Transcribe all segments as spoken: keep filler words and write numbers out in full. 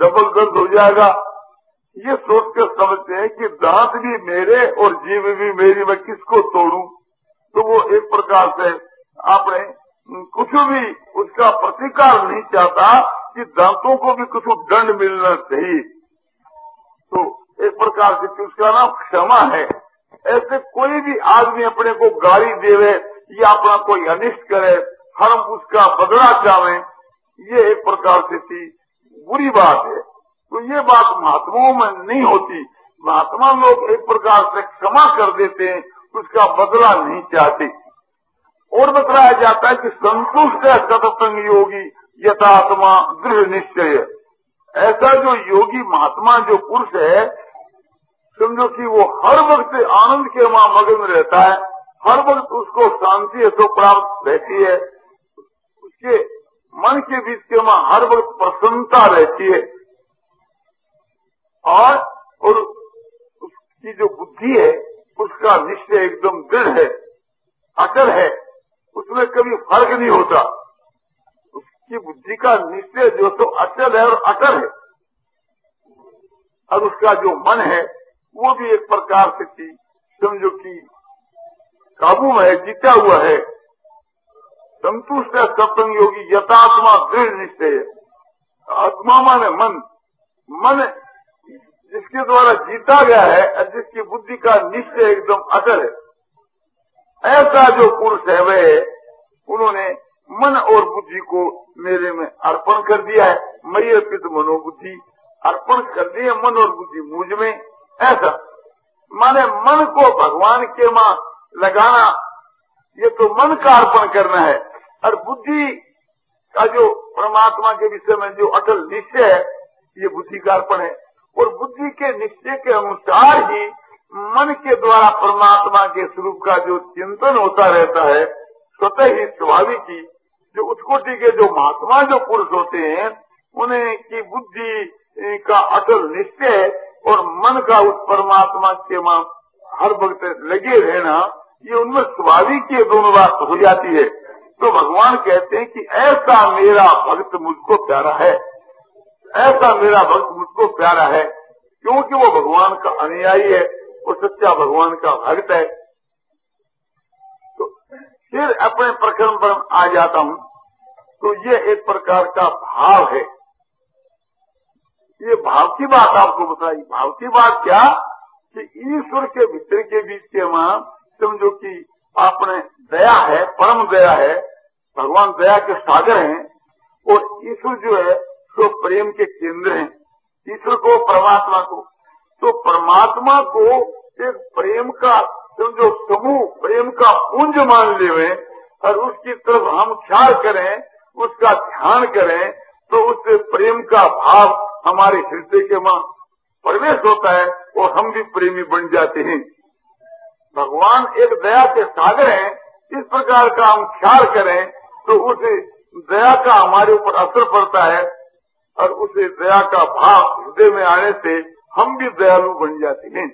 Double दर्द हो जाएगा। ये सोच कर समझते हैं कि दांत भी मेरे और जीभ भी मेरी, मैं किसको तोड़ूं। तो वो एक प्रकार से आपने कुछ भी उसका प्रतिकार नहीं चाहता कि दांतों को भी कुछ दंड मिलना चाहिए। तो एक प्रकार से उसका नाम क्षमा है। ऐसे कोई भी आदमी अपने को गाली देवे या अपना कोई अनिष्ट करे, हम उसका बदला चाहें, ये एक प्रकार से थी बुरी बात है। तो ये बात महात्माओं में नहीं होती। महात्मा लोग एक प्रकार से क्षमा कर देते हैं, उसका बदला नहीं चाहते। और बताया जाता है कि संतुष्ट है सतसंग योगी यथात्मा दृढ़ निश्चय। ऐसा जो योगी महात्मा जो पुरुष है, समझो कि वो हर वक्त आनंद के मां मगन रहता है, हर वक्त उसको शांति तो प्राप्त रहती है, उसके मन के बीच के मां हर वक्त प्रसन्नता रहती है। और, और उसकी जो बुद्धि है उसका निश्चय एकदम दृढ़ है, अटल है, उसमें कभी फर्क नहीं होता। उसकी बुद्धि का निश्चय जो तो अचल है और अटल है। और उसका जो मन है वो भी एक प्रकार से थी समझो कि काबू में है, जीता हुआ है। संतुष्ट है सत्संग योगी यथात्मा दृढ़ निश्चय। आत्मा माने मन, मन जिसके द्वारा जीता गया है और जिसकी बुद्धि का निश्चय एकदम अटल है। ऐसा जो पुरुष है वे उन्होंने मन और बुद्धि को मेरे में अर्पण कर दिया है। मई अर्पित मनोबुद्धि अर्पण कर दी है, मन और बुद्धि मुझ में। ऐसा माने मन को भगवान के मां लगाना, ये तो मन का अर्पण करना है। और बुद्धि का जो परमात्मा के विषय में जो अटल निश्चय है, ये बुद्धि का अर्पण है। और बुद्धि के निश्चय के अनुसार ही मन के द्वारा परमात्मा के स्वरूप का जो चिंतन होता रहता है, स्वतः ही स्वाभाविक ही जो उत्कोटि के जो महात्मा जो पुरुष होते हैं, उन्हें की बुद्धि का अटल निश्चय और मन का उस परमात्मा के मां हर वक्त लगे रहना, ये उनमें स्वाभाविक ये दोनों बात हो जाती है। तो भगवान कहते हैं कि ऐसा मेरा भक्त मुझको प्यारा है, ऐसा मेरा भक्त मुझको प्यारा है, क्योंकि वो भगवान का अनुयायी है, वो सच्चा भगवान का भक्त है। तो फिर अपने प्रकरण पर आ जाता हूँ। तो ये एक प्रकार का भाव है। ये भाव की बात आपको बताई। भाव की बात क्या कि ईश्वर के भीतर के बीच के मां समझो कि आपने दया है, परम दया है, भगवान दया के सागर हैं। और ईश्वर जो है तो प्रेम के केंद्र हैं। ईश्वर को, परमात्मा को, तो परमात्मा को एक प्रेम का समझो समूह, प्रेम का पुंज मान लेवे और उसकी तरफ हम ख्याल करें, उसका ध्यान करें, तो उस प्रेम का भाव हमारे हृदय के मां प्रवेश होता है और हम भी प्रेमी बन जाते हैं। भगवान एक दया के सागर हैं, इस प्रकार का हम ख्याल करें तो उस दया का हमारे ऊपर असर पड़ता है और उस दया का भाव हृदय में आने से हम भी दयालु बन जाते हैं।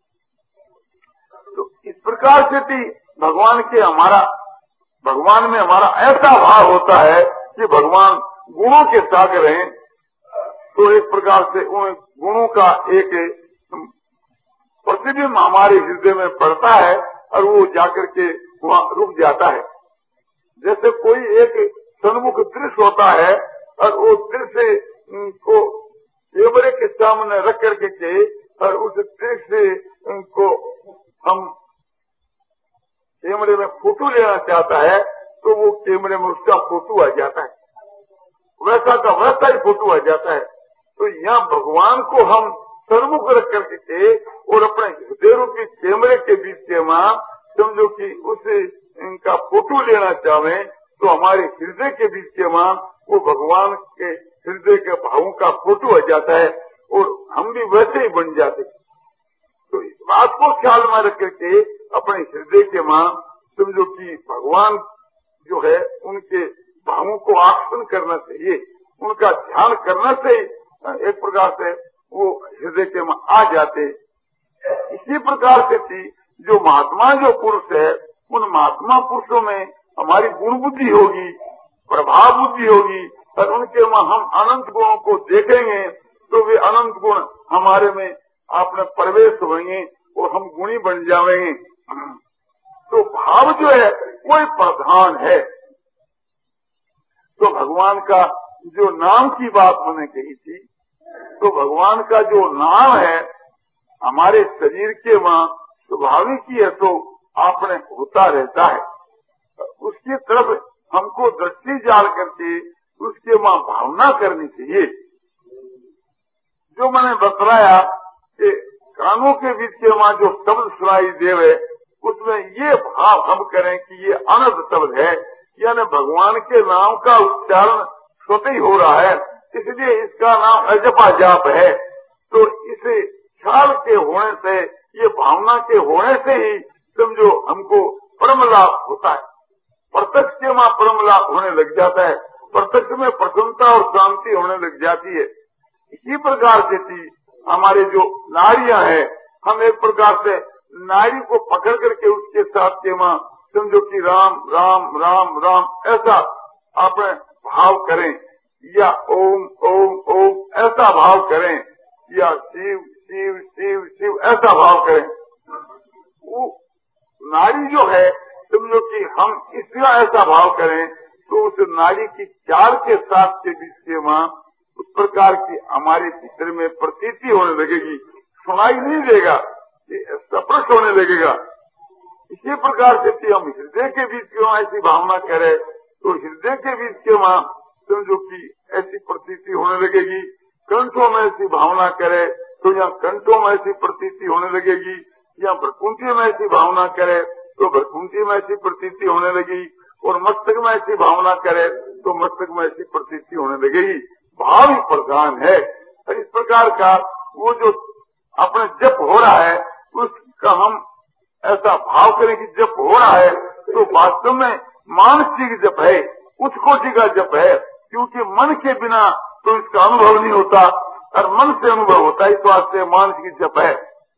तो इस प्रकार से भी भगवान के हमारा भगवान में हमारा ऐसा भाव होता है कि भगवान गुणों के सागर हैं। तो एक प्रकार से उन गुणों का एक प्रतिबिंब हमारे हृदय में पड़ता है और वो जाकर के वहाँ रुक जाता है। जैसे कोई एक सन्मुख दृश्य होता है और वो दृश्य को कैमरे के सामने रख करके के और उस दृश्य को हम कैमरे में फोटो लेना चाहता है तो वो कैमरे में उसका फोटो आ जाता है, वैसा का वैसा ही फोटो आ जाता है। तो यहाँ भगवान को हम सन्मुख रख करके के और अपने हृदय रूपी कैमरे के बीच के मां समझो कि उसे इनका फोटो लेना चाहे तो हमारे हृदय के बीच के मां वो भगवान के हृदय के भावों का फोटो आ जाता है और हम भी वैसे ही बन जाते। तो इस बात को ख्याल में रख करके अपने हृदय के मां समझो कि भगवान जो है उनके भावों को आकर्षण करना चाहिए, उनका ध्यान करना से एक प्रकार से वो हृदय के में आ जाते। इसी प्रकार से थी जो महात्मा जो पुरुष है, उन महात्मा पुरुषों में हमारी गुण बुद्धि होगी, प्रभाव बुद्धि होगी और उनके में हम अनंत गुणों को देखेंगे तो वे अनंत गुण हमारे में अपने प्रवेश होंगे और हम गुणी बन जाएंगे। तो भाव जो है वही प्रधान है। तो भगवान का जो नाम की बात मैंने कही थी, तो भगवान का जो नाम है हमारे शरीर के वहाँ स्वाभाविक ही है, तो आपने होता रहता है। उसकी तरफ हमको दृष्टि डाल करके उसके वहाँ भावना करनी चाहिए। जो मैंने बतलाया कि कानों के बीच के वहाँ जो शब्द सुनाई देवे, उसमें ये भाव हम करें कि ये अनंत शब्द है, यानी भगवान के नाम का उच्चारण स्वतः ही हो रहा है, इसलिए इसका नाम अजपा जाप है। तो इसे ख्याल के होने से, ये भावना के होने से ही समझो हमको परम लाभ होता है। प्रत्यक्ष के वहाँ परम लाभ होने लग जाता है, प्रत्यक्ष में प्रसन्नता और शांति होने लग जाती है। इसी प्रकार से थी हमारे जो नारियां हैं, हम एक प्रकार से नारी को पकड़ करके उसके साथ के वहाँ समझो कि राम राम राम राम ऐसा अपने भाव करें, या ओम ओम ओम ऐसा भाव करें, या शिव शिव शिव शिव ऐसा भाव करें। वो नारी जो है समझो कि हम इसका ऐसा भाव करें तो उस नारी की चार के साथ के बीच के वहाँ उस प्रकार की हमारे भीतर में प्रतीति होने लगेगी, सुनाई नहीं देगा, स्पष्ट होने लगेगा। इसी प्रकार से हम हृदय के बीच के वहाँ ऐसी भावना करें तो हृदय के बीच के वहाँ समझो कि ऐसी प्रतीति होने लगेगी। कंठों में ऐसी भावना करे तो यहाँ कंठों में ऐसी प्रतीति होने लगेगी, या भ्रकुंठी में ऐसी भावना करे तो भ्रकुंठी में ऐसी प्रतीति होने लगी, और मस्तक में ऐसी भावना करे तो मस्तक में ऐसी प्रतीति होने लगेगी। भाव ही प्रधान है। और इस प्रकार का वो जो अपने जप हो रहा है उसका हम ऐसा भाव करें कि जप हो रहा है तो वास्तव में मानसिक जप है, उच्च कोटि का जप है, क्योंकि मन के बिना तो इसका अनुभव नहीं होता और मन से अनुभव होता है, इस वास्ते मानसिक जप है।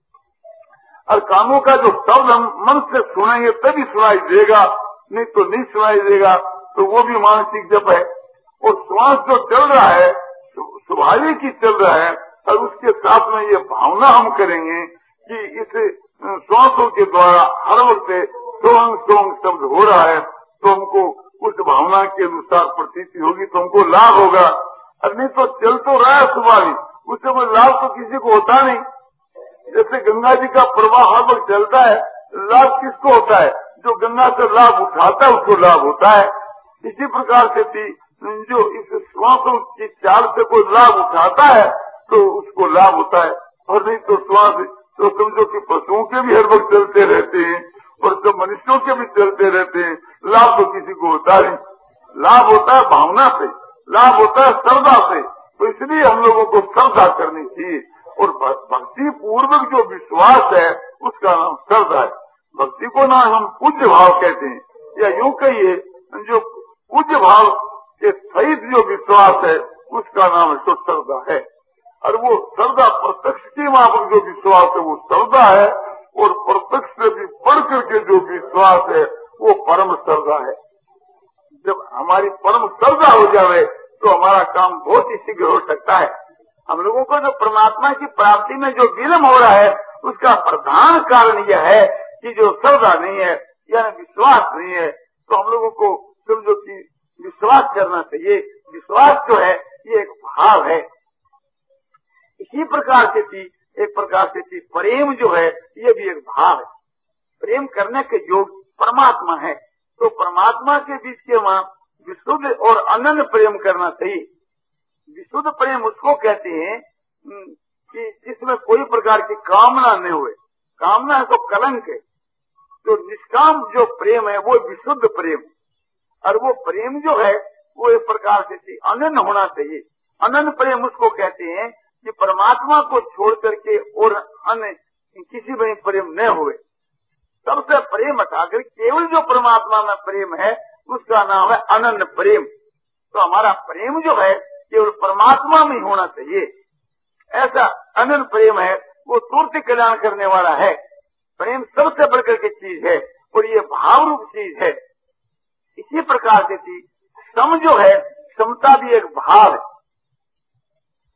और कानों का जो शब्द हम मन से सुनेंगे तभी सुनाई देगा, नहीं तो नहीं सुनाई देगा, तो वो भी मानसिक जप है। और श्वास जो चल रहा है स्वाभाविक ही चल रहा है, और उसके साथ में ये भावना हम करेंगे कि इस श्वासों के द्वारा हर वक्त सोंग सोंग शब्द हो रहा है, तो हमको उस भावना के अनुसार प्रतीति होगी, तो हमको लाभ होगा। और नहीं तो चल तो रहा है स्वाभाविक, उससे कोई लाभ तो किसी को होता नहीं। जैसे गंगा जी का प्रवाह हर वक्त चलता है, लाभ किसको होता है? जो गंगा से लाभ उठाता है उसको लाभ होता है। इसी प्रकार से थी जो इस श्वासों की चाल से कोई लाभ उठाता है तो उसको लाभ होता है, और नहीं तो श्वास तो समझो कि पशुओं के भी हर वक्त चलते रहते हैं और सब मनुष्यों के भी चलते रहते हैं, लाभ तो किसी को होता नहीं। लाभ होता है भावना से, लाभ होता है श्रद्धा से। तो इसलिए हम लोगों को श्रद्धा करनी चाहिए, और भक्ति पूर्वक जो विश्वास है उसका नाम श्रद्धा है। भक्ति को ना हम पूज्य भाव कहते हैं, या यूं कहिए जो पूज्य भाव के सहित जो विश्वास है उसका नाम है तो श्रद्धा है। और वो श्रद्धा प्रत्यक्ष के वहां पर जो विश्वास है वो श्रद्धा है, और प्रत्यक्ष से भी बढ़ करके जो विश्वास है वो परम श्रद्धा है। जब हमारी परम श्रद्धा हो जाए तो हमारा काम बहुत ही शीघ्र हो सकता है। हम लोगों को जो परमात्मा की प्राप्ति में जो विलम्ब हो रहा है उसका प्रधान कारण यह है कि जो श्रद्धा नहीं है, यानी विश्वास नहीं है। तो हम लोगों को समझो कि विश्वास करना चाहिए। विश्वास जो है ये एक भाव है। इसी प्रकार से थी एक प्रकार से थी प्रेम जो है ये भी एक भाव है। प्रेम करने के योग परमात्मा है, तो परमात्मा के बीच के वहाँ विशुद्ध और अनन्य प्रेम करना चाहिए। विशुद्ध प्रेम उसको कहते हैं कि जिसमें कोई प्रकार की कामना नहीं हुए। कामना है तो कलंक है। तो निष्काम जो प्रेम है वो विशुद्ध प्रेम, और वो प्रेम जो है वो एक प्रकार से अनन्य होना चाहिए। अनन्य प्रेम उसको कहते हैं कि परमात्मा को छोड़ करके और अन्य किसी में प्रेम न हुए। सबसे प्रेम हटाकर केवल जो परमात्मा में प्रेम है उसका नाम है अनन्य प्रेम। तो हमारा प्रेम जो है केवल परमात्मा में होना चाहिए। ऐसा अनन्य प्रेम है वो तुरंत कल्याण करने वाला है। प्रेम सबसे बढ़कर की चीज है और ये भाव रूप चीज है। इसी प्रकार से थी सम जो है, समता भी एक भाव है।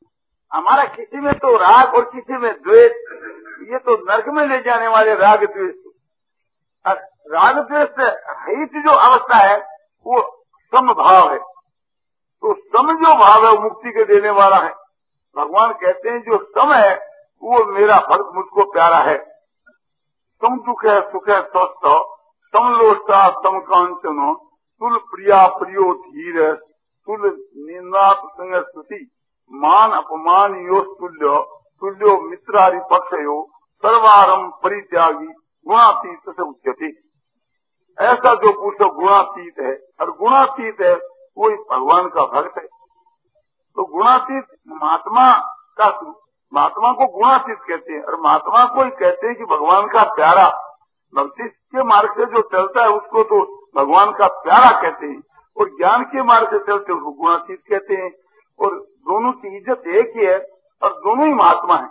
हमारा किसी में तो राग और किसी में द्वेष, ये तो नरक में ले जाने वाले राग द्वेष। राग द्वेष से रहित जो अवस्था है वो समभाव है। तो सम जो भाव है वो मुक्ति के देने वाला है। भगवान कहते हैं जो सम है वो मेरा भक्त मुझको प्यारा है। सम दुख है सुख है स्वस्थ, समलोष्टा सम कांचनो, तुल प्रिया प्रियो धीर, तुल निंदा संग स्तुति, मान अपमान यो तुल्यो, तुल्यो मित्रारि पक्षयो, सर्वारम परित्यागी गुणातीत से उच्यते। ऐसा जो पुरुष गुणातीत है और गुणातीत है वही भगवान का भक्त है। तो गुणातीत महात्मा का, महात्मा को गुणातीत कहते हैं और महात्मा को ही कहते हैं कि भगवान का प्यारा। भक्ति के मार्ग से जो चलता है उसको तो भगवान का प्यारा कहते हैं और ज्ञान के मार्ग से चलते उसको गुणातीत कहते हैं। और दोनों की इज्जत एक ही है और दोनों ही महात्मा है।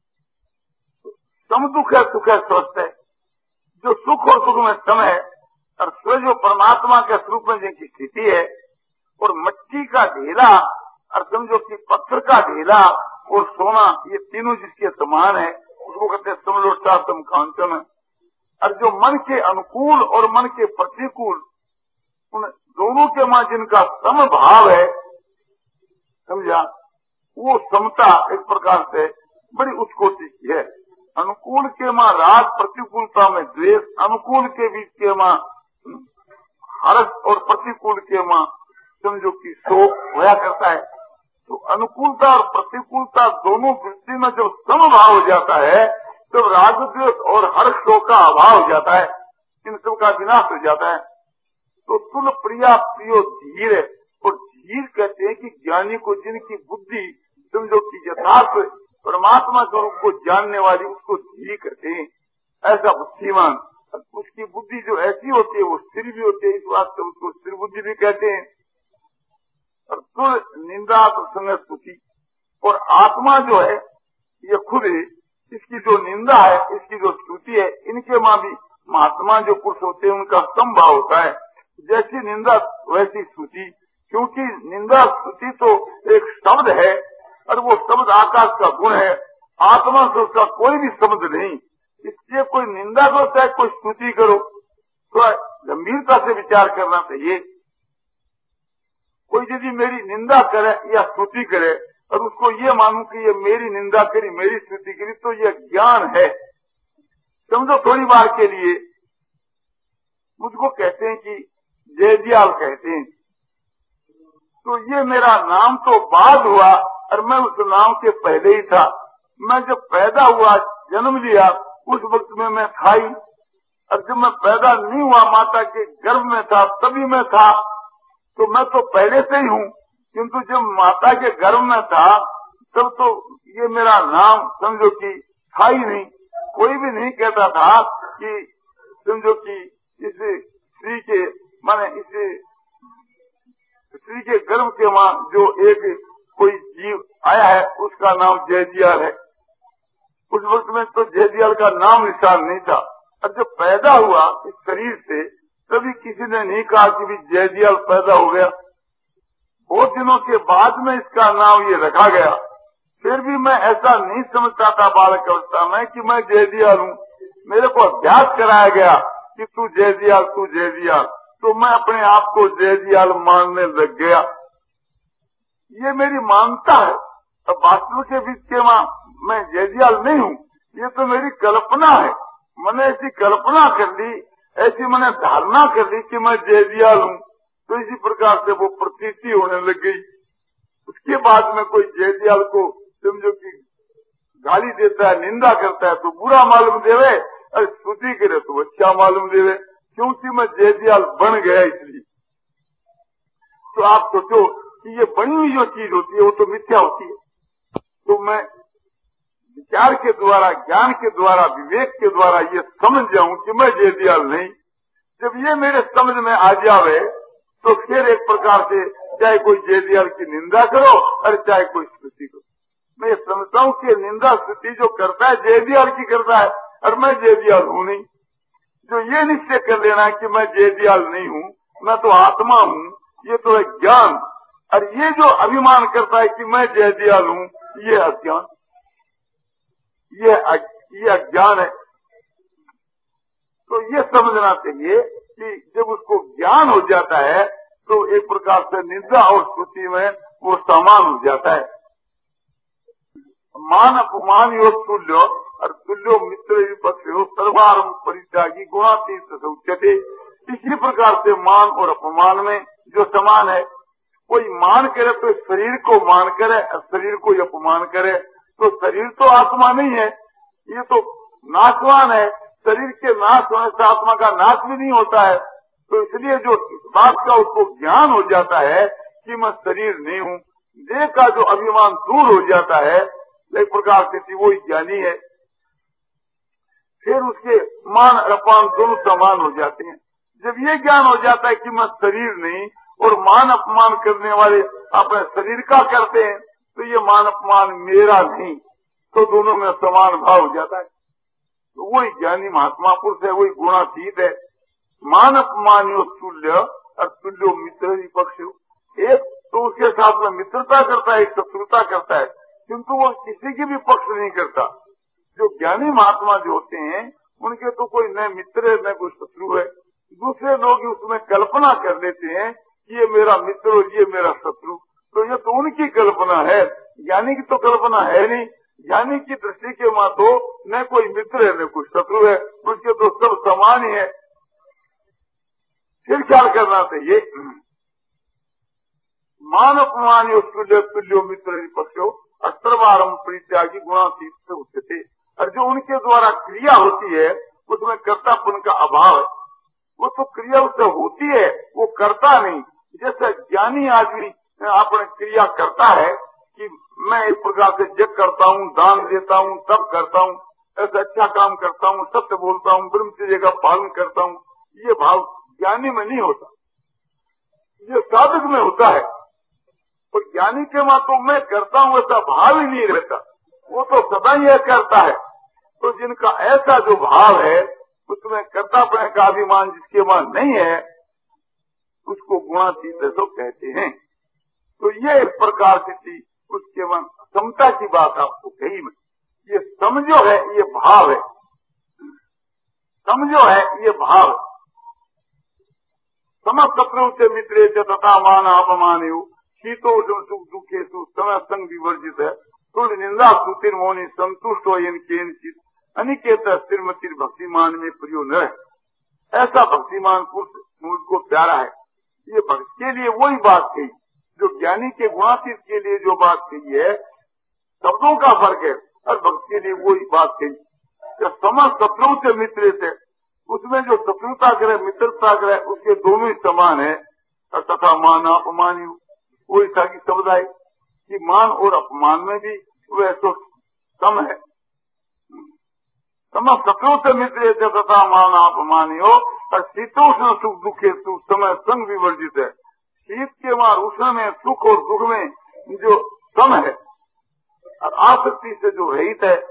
सम दुख है सुख है स्वस्थ है। जो सुख और सुख में सम है और स्व जो परमात्मा के स्वरूप में जिनकी स्थिति है, और मट्टी का ढेला और समझो कि पत्थर का ढेला और सोना, ये तीनों जिसके समान है उसको कहते हैं समलोष्टा सम कांचन। और जो मन के अनुकूल और मन के प्रतिकूल उन दोनों के मां जिनका सम भाव है, समझा, वो समता एक प्रकार से बड़ी उत्कोटि की है। अनुकूल के मां राग, प्रतिकूलता में द्वेष, अनुकूल के बीच के मां हर्ष और प्रतिकूल के मां समझो कि शोक होया करता है। तो अनुकूलता और प्रतिकूलता दोनों वृत्ति में जब समभाव हो जाता है तब राग द्वेष और हर्ष शोक का अभाव हो जाता है, इन सब का विनाश हो जाता है। तो तुल प्रिया प्रियो धीर है। और धीर कहते हैं कि ज्ञानी को जिनकी बुद्धि समझो कि यथार्थ परमात्मा स्वरूप को जानने वाली उसको धीर कहते हैं। ऐसा बुद्धिमान, उसकी बुद्धि जो ऐसी होती है वो स्थिर भी होती है, इस बात से उसको स्थिर बुद्धि भी कहते हैं। और तुल निंदा तो संग स्तुति। और आत्मा जो है ये खुद ही, इसकी जो निंदा है इसकी जो स्तुति है, इनके मां भी महात्मा जो पुरुष होते हैं उनका संभाव होता है। जैसी निंदा वैसी स्तुति, क्योंकि निंदा स्तुति तो एक शब्द है और वो शब्द आकाश का गुण है। आत्मा से उसका कोई भी शब्द नहीं, इसलिए कोई निंदा करो चाहे कोई स्तुति करो तो गंभीरता से विचार करना चाहिए। कोई यदि मेरी निंदा करे या स्तुति करे और उसको ये मानूं कि ये मेरी निंदा करी, मेरी स्तुति करी, तो ये ज्ञान है। समझो थोड़ी बार के लिए मुझको कहते हैं कि जयदयाल कहते हैं, तो ये मेरा नाम तो बाद हुआ और मैं उस नाम के पहले ही था। मैं जब पैदा हुआ, जन्म लिया, उस वक्त में मैं था ही, और जब मैं पैदा नहीं हुआ माता के गर्भ में था तभी मैं था। तो मैं तो पहले से ही हूँ, किंतु जब माता के गर्भ में था तब तो ये मेरा नाम समझो कि था ही नहीं। कोई भी नहीं कहता था कि समझो कि इस स्त्री के माने इस स्त्री के गर्भ के मां जो एक कोई जीव आया है उसका नाम जयदयाल है। उस वक्त में तो जयदयाल का नाम निशान नहीं था, और जब पैदा हुआ इस शरीर से तभी किसी ने नहीं कहा कि भी जयदयाल पैदा हो गया। बहुत दिनों के बाद में इसका नाम ये रखा गया। फिर भी मैं ऐसा नहीं समझता था बालक अवस्था में कि मैं जयदयाल हूँ। मेरे को अभ्यास कराया गया कि तू जयदयाल तू जयदयाल, तो मैं अपने आप को जयदयाल मानने लग गया। ये मेरी मानता है। अब वास्तव के बीच के मां मैं जयदयाल नहीं हूँ, ये तो मेरी कल्पना है। मैंने ऐसी कल्पना कर ली, ऐसी मैंने धारणा कर ली कि मैं जयदयाल हूँ, तो इसी प्रकार से वो प्रतीति होने लग गई। उसके बाद में कोई जयदयाल को समझो कि गाली देता है, निंदा करता है तो बुरा मालूम देवे, और स्तुति करे तो अच्छा मालूम देवे, क्योंकि मैं जयदयाल बन गया इसलिए। तो आप सोचो कि ये बनी हुई जो चीज होती है वो तो मिथ्या होती है। तो मैं विचार के द्वारा, ज्ञान के द्वारा, विवेक के द्वारा ये समझ जाऊं कि मैं जयदयाल नहीं। जब ये मेरे समझ में आ जावे तो फिर एक प्रकार से चाहे कोई जयदयाल की निंदा करो और चाहे कोई स्तुति करो। मैं ये समझता हूँ कि निंदा स्तुति जो करता है जयदयाल की करता है और मैं जयदयाल हूँ नहीं। जो ये निश्चय कर लेना है कि मैं जयदयाल नहीं हूँ, मैं तो आत्मा हूँ, ये तो है ज्ञान। और ये जो अभिमान करता है कि मैं जयदयाल हूँ, ये अज्ञान, ये ये अज्ञान है। तो ये समझना चाहिए कि जब उसको ज्ञान हो जाता है तो एक प्रकार से निंदा और स्तुति में वो समान हो जाता है। मान अपमान योग तुल्यो और तुल्यो मित्र विपक्ष सर्वारंभ परित्यागी गुणातीत उच्यते। इसी प्रकार से मान और अपमान में जो समान है, कोई मान करे तो शरीर को मान करे, शरीर को अपमान करे तो शरीर तो आत्मा नहीं है, ये तो नाशवान है। शरीर के नाश होने से आत्मा का नाश भी नहीं होता है। तो इसलिए जो इस बात का उसको ज्ञान हो जाता है कि मैं शरीर नहीं हूँ, देह का जो अभिमान दूर हो जाता है, एक प्रकार से वो ज्ञानी है। फिर उसके मान अपमान दोनों समान हो जाते हैं। जब ये ज्ञान हो जाता है कि मैं शरीर नहीं और मान अपमान करने वाले अपने शरीर का करते हैं, तो ये मान अपमान मेरा नहीं, तो दोनों में समान भाव हो जाता है। तो वही ज्ञानी महात्मा पुरुष है, वही गुणातीत है। मान अपमान यो तुल्य और तुल्यो मित्र विपक्ष। एक तो उसके साथ में मित्रता करता है, एक शत्रुता करता है, किंतु वो किसी की भी पक्ष नहीं करता। जो ज्ञानी महात्मा जो होते हैं उनके तो कोई न मित्र है न कोई शत्रु है। दूसरे लोग उसमें कल्पना कर लेते हैं कि ये मेरा मित्र और ये मेरा शत्रु, तो ये तो उनकी कल्पना है, ज्ञानी की तो कल्पना है नहीं। ज्ञानी की दृष्टि के मां तो न कोई मित्र है न कोई शत्रु है, उसके तो सब समान ही है। फिर ख्याल करना चाहिए, मान अपमान तुल्य तुल्यो मित्र विपक्षो अस्त्रवारम परित्यागी गुणातीत से उच्चते। और जो उनके द्वारा क्रिया होती है उसमें कर्तापन का अभाव है। वो तो क्रिया उससे होती है, वो करता नहीं। जैसे ज्ञानी आदमी अपने क्रिया करता है कि मैं एक प्रकार से जग करता हूँ, दान देता हूँ, तब करता हूँ, ऐसा अच्छा काम करता हूँ, सत्य बोलता हूँ, ब्रह्मचर्य का पालन करता हूँ, ये भाव ज्ञानी में नहीं होता, ये साधक में होता है। और ज्ञानी के मां तो मैं करता हूँ ऐसा भाव ही नहीं रहता, वो तो सदा ही करता है। तो जिनका ऐसा जो भाव है उसमें कर्तापन का अभिमान जिसके मां नहीं है उसको गुणातीत तो कहते हैं। तो ये एक प्रकार से थी उसके मन समता की बात आपको कही में। ये समझो है, ये भाव है, समझो है ये भाव। समस्तु से मित्रे तथा मान अपमान शीतोष्ण सुख दुखे समय संग विवर्जित है। तुल निंदा स्तुतिर मौनी संतुष्ट हो केनचित अनिकेत स्थिरमतिर भक्तिमान में प्रियो न है। ऐसा भक्तिमान पुरुष मुझको प्यारा है। ये भक्त के लिए वही बात कही जो ज्ञानी के गुणातीत के लिए जो बात कही है, शब्दों का फर्क है, और भक्त के लिए वही बात कही। समस्त शत्रु से मित्र से, उसमें जो शत्रुता करे मित्रता करे उसके दोनों ही समान है। और तथा मान अपमान वही था कि शब्द है कि मान और अपमान में भी वह तो सम है। समस्त शत्रु से मित्र से तथा मान अपमान हो। और शीतोष्ण सुख दुखे सुख समय संग विवर्जित है। शीत के मार उष्ण में सुख और दुख में जो सम है और आसक्ति से जो रहित है।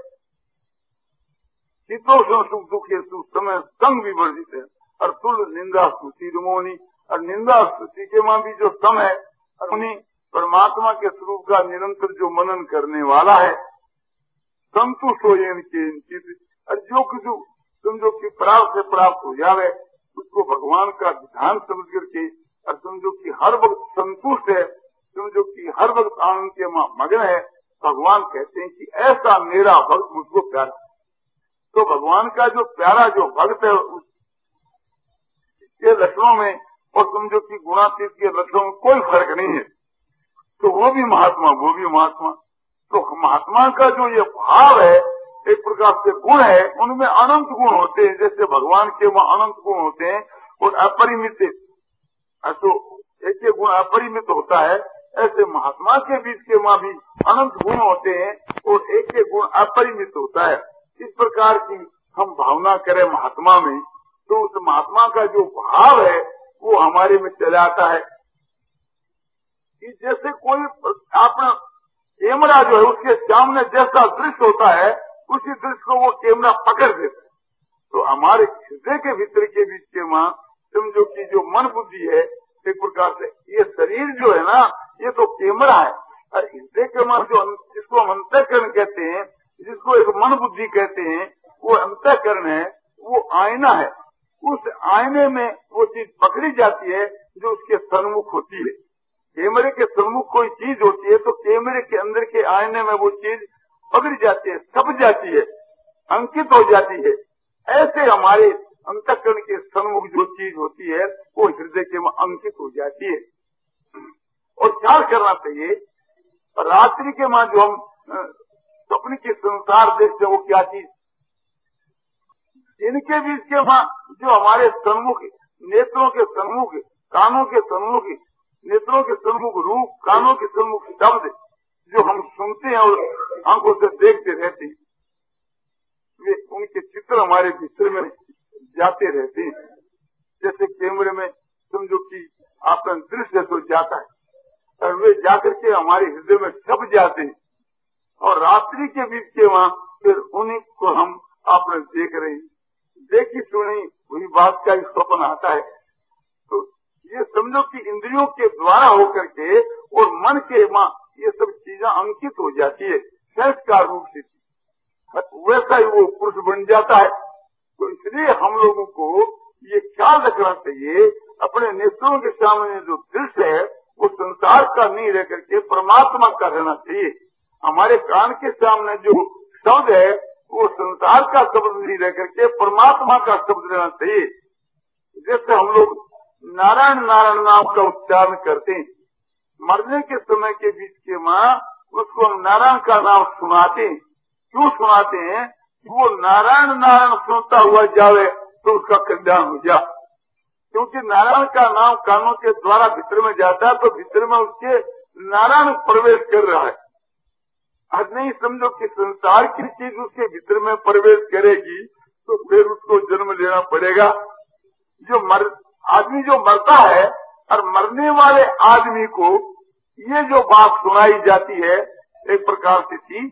शीतोष्ण सुख दुखे सुख समय संग विवर्जित है। और तुल निंदा स्तुति रुमोनी, और निंदा स्तुति के मां भी जो सम है। और उन्हीं परमात्मा के स्वरूप का निरंतर जो मनन करने वाला है, संतुष्ट हो चित। और जो कुछ समझो कि प्राप्त से प्राप्त हो जावे उसको भगवान का विधान समझ करके, और समझो कि हर वक्त संतुष्ट है, समझो कि हर वक्त आनंद के मगन है। भगवान कहते हैं कि ऐसा मेरा भक्त मुझको प्यारा। तो भगवान का जो प्यारा जो भक्त है उसके लक्षणों में और समझो कि गुणातीत के लक्षणों में कोई फर्क नहीं है, तो वो भी महात्मा वो भी महात्मा। तो महात्मा का जो ये भाव है एक प्रकार से गुण है, उनमें अनंत गुण होते हैं। जैसे भगवान के वहाँ अनंत गुण होते हैं और अपरिमित, तो एक एक गुण अपरिमित होता है, ऐसे महात्मा के बीच के वहाँ भी अनंत गुण होते हैं और एक एक गुण अपरिमित होता है। इस प्रकार की हम भावना करें महात्मा में, तो उस महात्मा का जो भाव है वो हमारे में चला आता है। कि जैसे कोई अपना कैमरा जो है उसके सामने जैसा दृश्य होता है उसी दृश्य को वो कैमरा पकड़ देता है। तो हमारे हृदय के भीतर के बीच के मां समझो कि जो मन बुद्धि है एक प्रकार से ये शरीर जो है ना ये तो कैमरा है, और हृदय के मां जो जिसको हम अंतःकरण कहते हैं, जिसको एक मन बुद्धि कहते हैं, वो अंतःकरण है, वो आईना है। उस आईने में वो चीज पकड़ी जाती है जो उसके सन्मुख होती है। कैमरे के सन्मुख कोई चीज होती है तो कैमरे के अंदर के आईने में वो चीज पकड़ी जाती है, छप जाती है, अंकित हो जाती है। ऐसे हमारे अंतःकरण के सन्मुख जो चीज होती है वो हृदय के में अंकित हो जाती है। और ख्याल करना चाहिए, रात्रि के मां जो हम स्वप्न के संसार देखते हैं वो क्या चीज, इनके बीच के मां जो हमारे सन्मुख, नेत्रों के सन्मुख, कानों के सन्मुख, नेत्रों के सन्मुख रूप, कानों के सन्मुख शब्द जो हम सुनते हैं और आंखों से देखते रहते हैं, वे उनके चित्र हमारे भीतर में जाते रहते हैं। जैसे कैमरे में समझो कि आपका दृश्य तो जाता है और वे जाकर के हमारे हृदय में छप जाते हैं, और रात्रि के बीच के वहां फिर उन्हीं को हम आपने देख रहे हैं। देखी सुनी वही बात का ही स्वप्न आता है। तो ये समझो कि इंद्रियों के द्वारा होकर के और मन के मां ये सब चीजें अंकित हो जाती है संस्कार रूप से, वैसा ही वो पुरुष बन जाता है। तो इसलिए हम लोगों को ये ख्याल रखना चाहिए, अपने नेत्रों के सामने जो दृश्य है वो संसार का नहीं रह करके परमात्मा का रहना चाहिए। हमारे कान के सामने जो शब्द है वो संसार का शब्द नहीं रह करके परमात्मा का शब्द रहना चाहिए। जैसे हम लोग नारायण नारायण नाम का उच्चारण करते हैं, मरने के समय के बीच के मां उसको हम नारायण का नाम सुनाते हैं। क्यों सुनाते हैं? वो नारायण नारायण सुनता हुआ जावे तो उसका कल्याण हो जा, क्योंकि नारायण का नाम कानों के द्वारा भीतर में जाता है तो भीतर में उसके नारायण प्रवेश कर रहा है। आज नहीं समझो कि संसार की चीज उसके भीतर में प्रवेश करेगी तो फिर उसको जन्म लेना पड़ेगा। जो मर आदमी जो मरता है और मरने वाले आदमी को ये जो बात सुनाई जाती है एक प्रकार से थी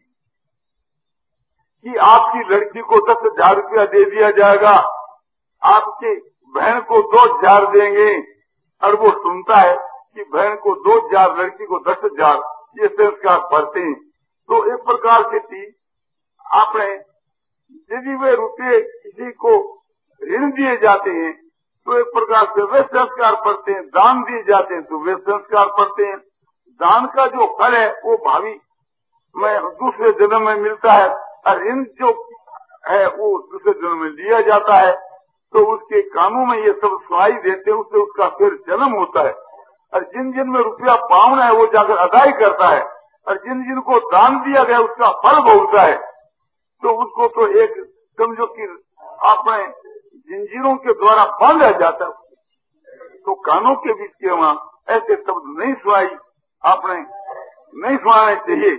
कि आपकी लड़की को दस हजार रुपया दे दिया जाएगा, आपकी बहन को दो हजार देंगे, और वो सुनता है कि बहन को दो हजार, लड़की को दस हजार, ये संस्कार पढ़ते हैं। तो एक प्रकार से थी आपने यदि वे रुपये किसी को ऋण दिए जाते हैं तो एक प्रकार से वे संस्कार पढ़ते हैं, दान दिए जाते हैं तो वे संस्कार पढ़ते हैं। दान का जो फल है वो भावी में दूसरे जन्म में मिलता है, और ऋण जो है वो दूसरे जन्म में लिया जाता है। तो उसके कानों में ये सब सुनाई देते हैं, उससे उसका फिर जन्म होता है। और जिन जिन में रुपया पावना है वो जाकर अदाई करता है, और जिन जिनको दान दिया गया उसका फल भोगता है। तो उसको तो एक समझो कि आपने जंजीरों के द्वारा बांधा जाता है। तो कानों के बीच के वहां ऐसे शब्द नहीं सुनाई, आपने नहीं सुनाने चाहिए।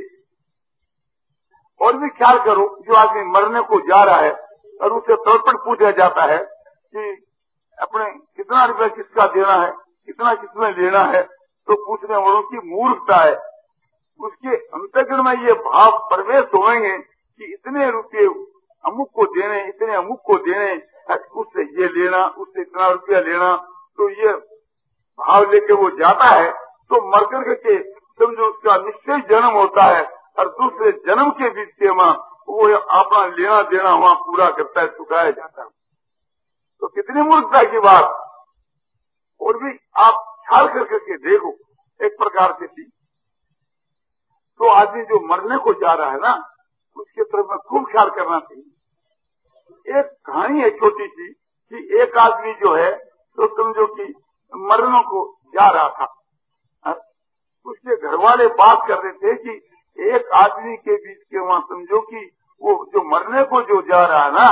और भी ख्याल करो, जो आदमी मरने को जा रहा है और उसे तड़पड़ पूछा जाता है कि अपने कितना रुपया किसका देना है, कितना किसमें लेना है, तो पूछने वालों की मूर्खता है। उसके अंतर्गण में ये भाव प्रवेश होंगे कि इतने रुपये अमुक को देने, इतने अमुक को देने, उससे ये लेना, उससे इतना रुपया लेना। तो ये भाव लेके वो जाता है तो मरकर के समझो उसका निश्चय जन्म होता है, और दूसरे जन्म के बीच के वहां वो अपना लेना देना वहां पूरा करता है, चुकाया जाता है। तो कितनी मूर्खता की बात। और भी आप ख्याल कर करके देखो, एक प्रकार से थी तो आदमी जो मरने को जा रहा है ना उसके तरफ में खूब ख्याल करना चाहिए। एक कहानी है छोटी सी कि एक आदमी जो है तो समझो कि मरने को जा रहा था, उसके घर वाले बात कर रहे थे कि एक आदमी के बीच के वहां समझो कि वो जो मरने को जो जा रहा है ना,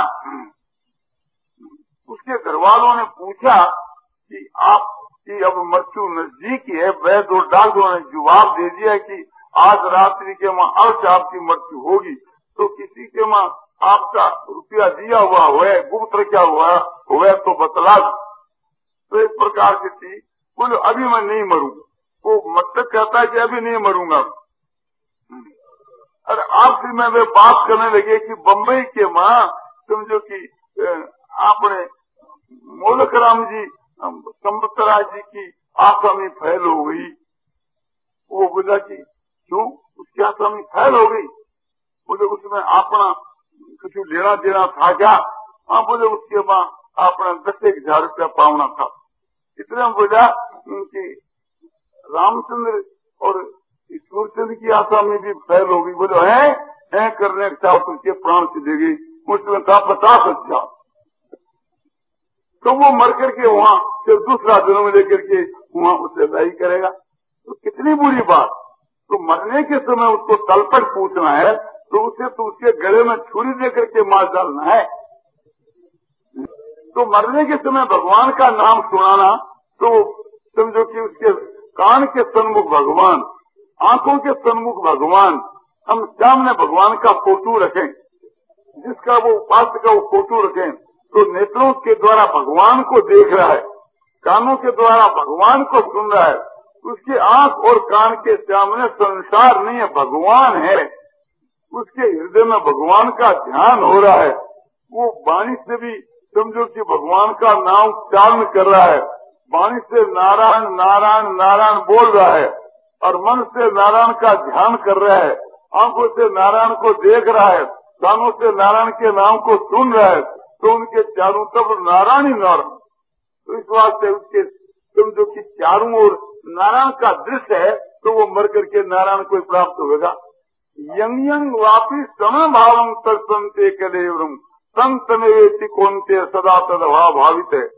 उसके घर वालों ने पूछा कि आप की अब मृत्यु नजदीक है। वैद्य और डॉक्टरों ने जवाब दे दिया कि आज रात्रि के मां अवश्य आपकी मृत्यु होगी। तो किसी के मां आपका रुपया दिया हुआ हुआ, गुप्त रखा हुआ हुआ तो बतला। तो एक प्रकार से थी बोले अभी मैं नहीं मरूंगा, वो मतलब कहता है कि अभी नहीं मरूंगा। और आखिर में वे बात करने लगे कि बम्बई के मां समझो कि आपने मोलक राम जी संबतराज जी की आंखों में फैल हो गई। वो बोला कि क्यों? उसकी आत्मा में फैल हो गई। बोले उसमें अपना कुछ लेना देना था क्या? हाँ बोले उसके माँ अपना दस एक हजार रुपया पावना था। इतना बोला कि रामचंद्र और सूर्यचंद्र की आत्मा में भी फैल हो गई। बोले है, है करने का उसके प्राण से दे गई। उसमें था पचास हजार। तो वो मर करके वहाँ फिर दूसरा जन्म लेकर के वहाँ उसे लड़ाई करेगा। तो कितनी बुरी बात। तो मरने के समय उसको तलपट पूछना है तो उसे तो उसके गले में छुरी देकर के मार डालना है। तो मरने के समय भगवान का नाम सुनाना, तो समझो कि उसके कान के सन्मुख भगवान, आंखों के सन्मुख भगवान, हम सामने भगवान का फोटो रखें, जिसका वो उपास्य का वो फोटो रखें, तो नेत्रों के द्वारा भगवान को देख रहा है, कानों के द्वारा भगवान को सुन रहा है। उसके आंख और कान के सामने संसार नहीं है, भगवान है। उसके हृदय में भगवान का ध्यान हो रहा है। वो वाणी से भी समझो कि भगवान का नाम उच्चारण कर रहा है। वाणी से नारायण नारायण नारायण बोल रहा है और मन से नारायण का ध्यान कर रहा है। आंखों से नारायण को देख रहा है, कानों से नारायण के नाम को सुन रहा है। तो उनके चारों तरफ नारायण ही नारायण। तो इस वास्ते उसके समझो कि चारों ओर नारायण का दृश्य है, तो वो मर करके नारायण को प्राप्त होगा। यंग यंग वापी सम भावम तत्संते कलेवरम संत में कौनते सदा तदभाव भावित है।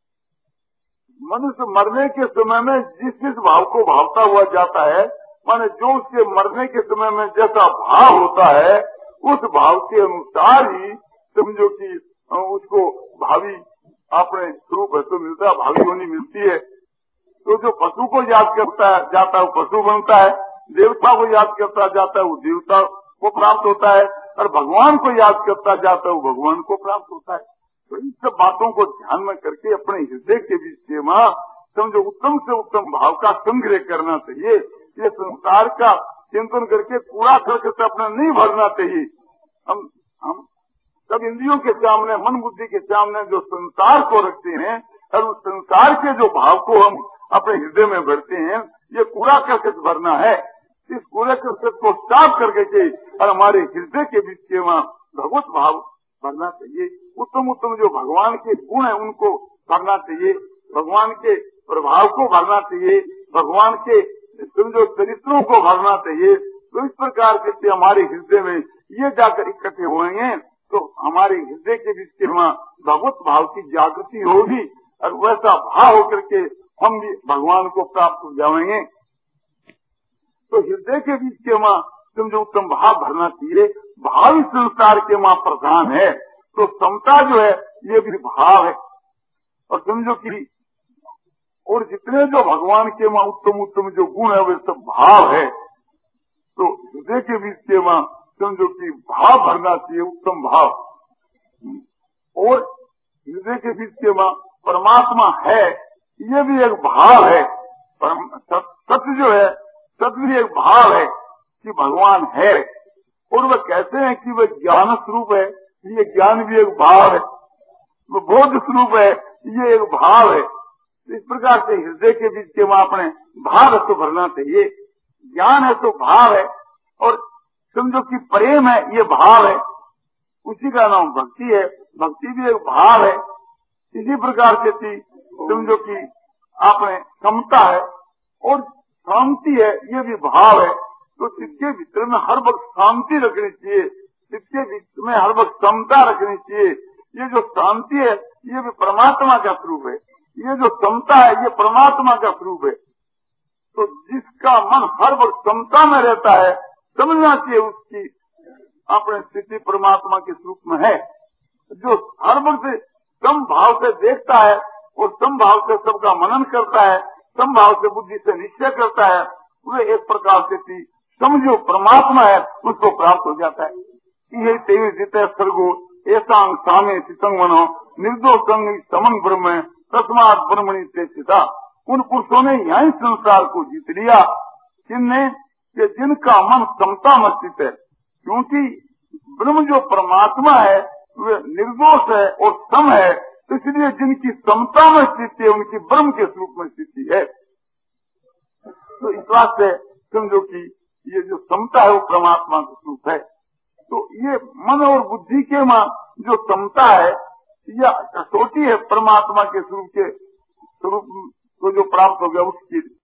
मनुष्य मरने के समय में जिस जिस भाव को भावता हुआ जाता है, माने जो उसके मरने के समय में जैसा भाव होता है, उस भाव के अनुसार ही समझो कि उसको भावी अपने स्वरूप तो मिलता है, भावी होनी मिलती है। तो जो पशु को याद करता है जाता है वो पशु बनता है, देवता को याद करता जाता है वो देवता को प्राप्त होता है, और भगवान को याद करता जाता है वो भगवान को प्राप्त होता है। तो इन सब बातों को ध्यान में करके अपने हृदय के बीच में समझो उत्तम से उत्तम भाव का संग्रह करना चाहिए। ये संसार का चिंतन करके कूड़ा करके अपना नहीं भरना चाहिए। हम हम सब इंद्रियों के सामने, मन बुद्धि के सामने जो संसार को रखते हैं और उस संसार के जो भाव को हम अपने हृदय में भरते हैं, ये कूड़ा करकट भरना है। इस कूड़ा करकट को साफ करके के और हमारे हृदय के बीच के वहाँ भगवत भाव भरना चाहिए। उत्तम उत्तम जो भगवान के गुण है उनको भरना चाहिए, भगवान के प्रभाव को भरना चाहिए, भगवान के समझो चरित्रों को भरना चाहिए। तो इस प्रकार से हमारे हृदय में ये जाकर इकट्ठे होंगे तो हमारे हृदय के बीच के वहाँ भगवत भाव की जागृति होगी और वैसा भाव होकर के हम भी भगवान को प्राप्त हो जाएंगे। तो हृदय के बीच के वहाँ समझो उत्तम भाव भरना चाहिए। भाव इस संसार के वहाँ प्रधान है, तो समता जो है ये भी भाव है। और समझो कि और जितने जो भगवान के वहाँ उत्तम उत्तम जो गुण है वे सब भाव है। तो हृदय के बीच के वहाँ समझो कि भाव भरना चाहिए, उत्तम भाव। और हृदय के बीच के वहाँ परमात्मा है, ये भी एक भाव है। सत्य जो है, सत्य भी एक भाव है कि भगवान है। और वह कहते हैं कि वह ज्ञान स्वरूप है, ये ज्ञान भी एक भाव है। वो बोध स्वरूप है, ये एक भाव है। इस प्रकार से हृदय के बीच के वहाँ अपने भाव तो भरना चाहिए। ज्ञान है तो भाव है, और समझो कि प्रेम है ये भाव है, उसी का नाम भक्ति है। भक्ति भी एक भाव है। इसी प्रकार से थी समझो कि आपने समता है और शांति है, ये भी भाव है। तो इसके भीतर में हर वक्त शांति रखनी चाहिए, इसके भीतर में हर वक्त समता रखनी चाहिए। ये जो शांति है ये भी परमात्मा का स्वरूप है, ये जो समता है ये परमात्मा का स्वरूप है। तो जिसका मन हर वक्त समता में रहता है, समझना चाहिए उसकी अपनी स्थिति परमात्मा के स्वरूप में है। जो हर वक्त सम भाव से देखता है और सम भाव से सबका मनन करता है, सम भाव से बुद्धि से निश्चय करता है, वे एक प्रकार से थी समझो परमात्मा है उसको प्राप्त हो जाता है। ये तेईस जिते सर्गो ऐसा सामे चितंग मनो निर्दोषंग समन ब्रह्म तस्मात ब्रह्मणि से चिता। उन पुरुषों ने यही संसार को जीत लिया जिनने कि जिनका मन समता में स्थित है, क्योंकि ब्रह्म जो परमात्मा है वे निर्दोष है और सम है, इसलिए जिनकी समता में स्थिति है उनकी ब्रह्म के स्वरूप में स्थिति है। तो इस बात से समझो कि ये जो समता है वो परमात्मा का स्वरूप है। तो ये मन और बुद्धि के मां जो समता है या कसौटी है परमात्मा के स्वरूप के स्वरूप को जो प्राप्त हो गया उसकी